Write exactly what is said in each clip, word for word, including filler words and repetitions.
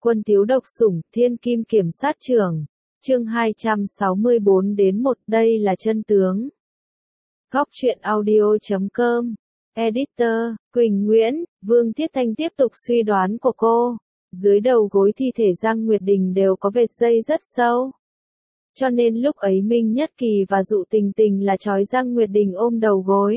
Quân thiếu độc sủng, thiên kim kiểm sát trưởng. Chương hai trăm sáu mươi bốn đến một, đây là chân tướng. Góc truyện audio chấm com. Editor, Quỳnh Nguyễn, Vương Thiết Thanh tiếp tục suy đoán của cô. Dưới đầu gối thi thể Giang Nguyệt Đình đều có vệt dây rất sâu. Cho nên lúc ấy Minh Nhất Kỳ và Dụ Tình Tình là trói Giang Nguyệt Đình ôm đầu gối.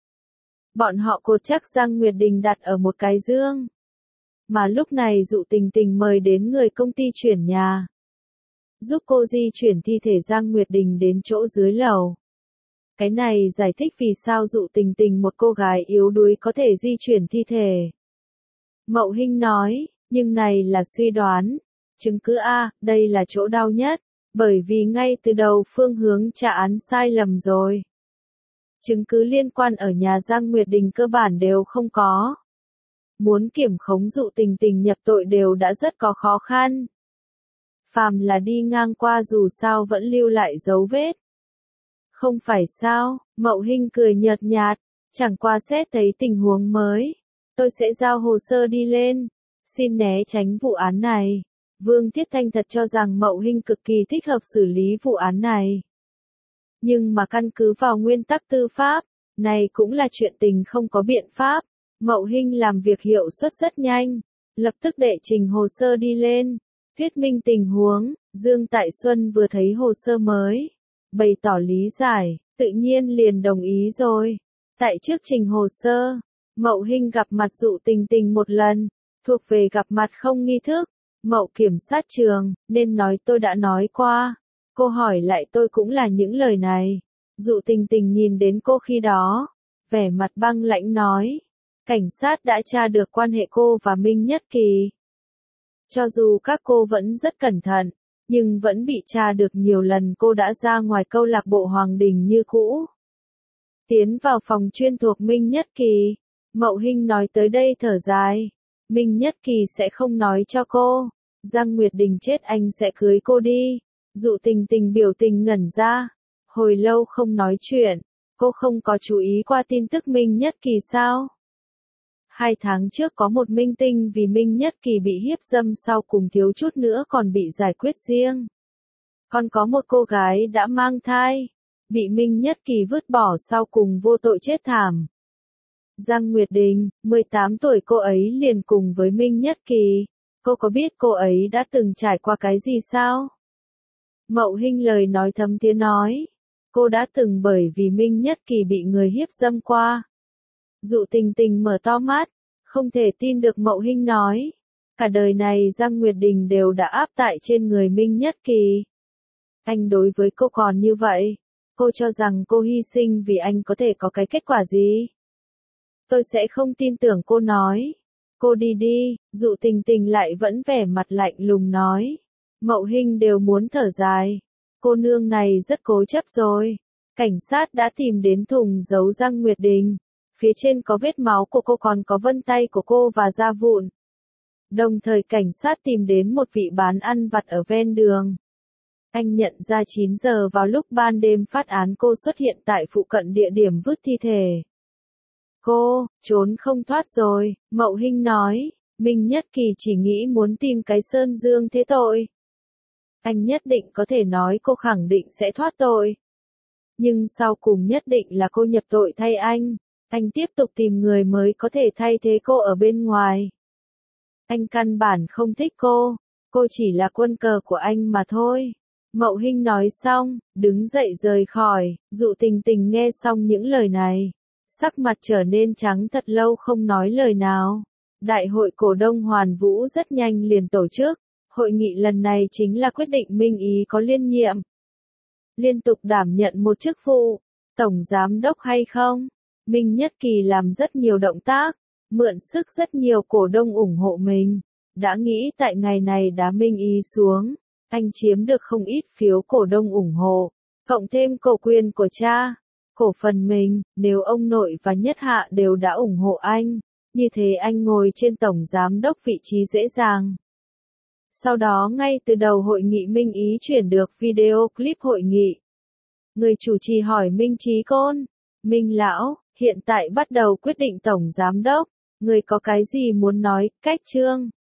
Bọn họ cột chắc Giang Nguyệt Đình đặt ở một cái giường. Mà lúc này Dụ Tình Tình mời đến người công ty chuyển nhà. Giúp cô di chuyển thi thể Giang Nguyệt Đình đến chỗ dưới lầu. Cái này giải thích vì sao Dụ Tình Tình một cô gái yếu đuối có thể di chuyển thi thể. Mậu Hinh nói, nhưng này là suy đoán. Chứng cứ A, đây là chỗ đau nhất. Bởi vì ngay từ đầu phương hướng trả án sai lầm rồi. Chứng cứ liên quan ở nhà Giang Nguyệt Đình cơ bản đều không có. Muốn kiểm khống Dụ Tình Tình nhập tội đều đã rất có khó khăn. Phàm là đi ngang qua dù sao vẫn lưu lại dấu vết. Không phải sao, Mậu Hinh cười nhợt nhạt, chẳng qua xét thấy tình huống mới. Tôi sẽ giao hồ sơ đi lên, xin né tránh vụ án này. Vương Thiết Thanh thật cho rằng Mậu Hinh cực kỳ thích hợp xử lý vụ án này. Nhưng mà căn cứ vào nguyên tắc tư pháp, này cũng là chuyện tình không có biện pháp. Mậu Hinh làm việc hiệu suất rất nhanh, lập tức đệ trình hồ sơ đi lên, thuyết minh tình huống. Dương Tại Xuân vừa thấy hồ sơ mới, bày tỏ lý giải, tự nhiên liền đồng ý rồi. Tại trước trình hồ sơ, Mậu Hinh gặp mặt Dụ Tình Tình một lần, thuộc về gặp mặt không nghi thức. Mậu kiểm sát trường, nên nói tôi đã nói qua. Cô hỏi lại tôi cũng là những lời này. Dụ Tình Tình nhìn đến cô khi đó, vẻ mặt băng lãnh nói. Cảnh sát đã tra được quan hệ cô và Minh Nhất Kỳ. Cho dù các cô vẫn rất cẩn thận, nhưng vẫn bị tra được nhiều lần cô đã ra ngoài câu lạc bộ Hoàng Đình như cũ. Tiến vào phòng chuyên thuộc Minh Nhất Kỳ, Mậu Hinh nói tới đây thở dài. Minh Nhất Kỳ sẽ không nói cho cô. Giang Nguyệt Đình chết anh sẽ cưới cô đi. Dụ Tình Tình biểu tình ngẩn ra. Hồi lâu không nói chuyện. Cô không có chú ý qua tin tức Minh Nhất Kỳ sao? Hai tháng trước có một minh tinh vì Minh Nhất Kỳ bị hiếp dâm sau cùng thiếu chút nữa còn bị giải quyết riêng. Còn có một cô gái đã mang thai, bị Minh Nhất Kỳ vứt bỏ sau cùng vô tội chết thảm. Giang Nguyệt Đình, mười tám tuổi cô ấy liền cùng với Minh Nhất Kỳ. Cô có biết cô ấy đã từng trải qua cái gì sao? Mậu Hinh lời nói thấm thía nói. Cô đã từng bởi vì Minh Nhất Kỳ bị người hiếp dâm qua. Dụ Tình Tình mở to mắt, không thể tin được Mậu Hinh nói. Cả đời này Giang Nguyệt Đình đều đã áp tại trên người Minh Nhất Kỳ. Anh đối với cô còn như vậy. Cô cho rằng cô hy sinh vì anh có thể có cái kết quả gì? Tôi sẽ không tin tưởng cô nói. Cô đi đi, Dụ Tình Tình lại vẫn vẻ mặt lạnh lùng nói. Mậu Hinh đều muốn thở dài. Cô nương này rất cố chấp rồi. Cảnh sát đã tìm đến thùng giấu Giang Nguyệt Đình. Phía trên có vết máu của cô còn có vân tay của cô và da vụn. Đồng thời cảnh sát tìm đến một vị bán ăn vặt ở ven đường. Anh nhận ra chín giờ vào lúc ban đêm phát án cô xuất hiện tại phụ cận địa điểm vứt thi thể. Cô, trốn không thoát rồi, Mậu Hinh nói. Minh Nhất Kỳ chỉ nghĩ muốn tìm cái sơn dương thế tội. Anh nhất định có thể nói cô khẳng định sẽ thoát tội. Nhưng sau cùng nhất định là cô nhập tội thay anh. Anh tiếp tục tìm người mới có thể thay thế cô ở bên ngoài. Anh căn bản không thích cô. Cô chỉ là quân cờ của anh mà thôi. Mậu Hinh nói xong, đứng dậy rời khỏi. Dụ Tình Tình nghe xong những lời này. Sắc mặt trở nên trắng thật lâu không nói lời nào. Đại hội cổ đông Hoàn Vũ rất nhanh liền tổ chức. Hội nghị lần này chính là quyết định Minh Ý có liên nhiệm. Liên tục đảm nhận một chức vụ. Tổng giám đốc hay không? Minh Nhất Kỳ làm rất nhiều động tác. Mượn sức rất nhiều cổ đông ủng hộ mình. Đã nghĩ tại ngày này đá Minh Ý xuống. Anh chiếm được không ít phiếu cổ đông ủng hộ. Cộng thêm cổ quyền của cha. Cổ phần mình, nếu ông nội và Nhất Hạ đều đã ủng hộ anh, như thế anh ngồi trên tổng giám đốc vị trí dễ dàng. Sau đó ngay từ đầu hội nghị Minh Ý chuyển được video clip hội nghị. Người chủ trì hỏi Minh Chí Côn, Minh Lão, hiện tại bắt đầu quyết định tổng giám đốc, người có cái gì muốn nói, cách chương.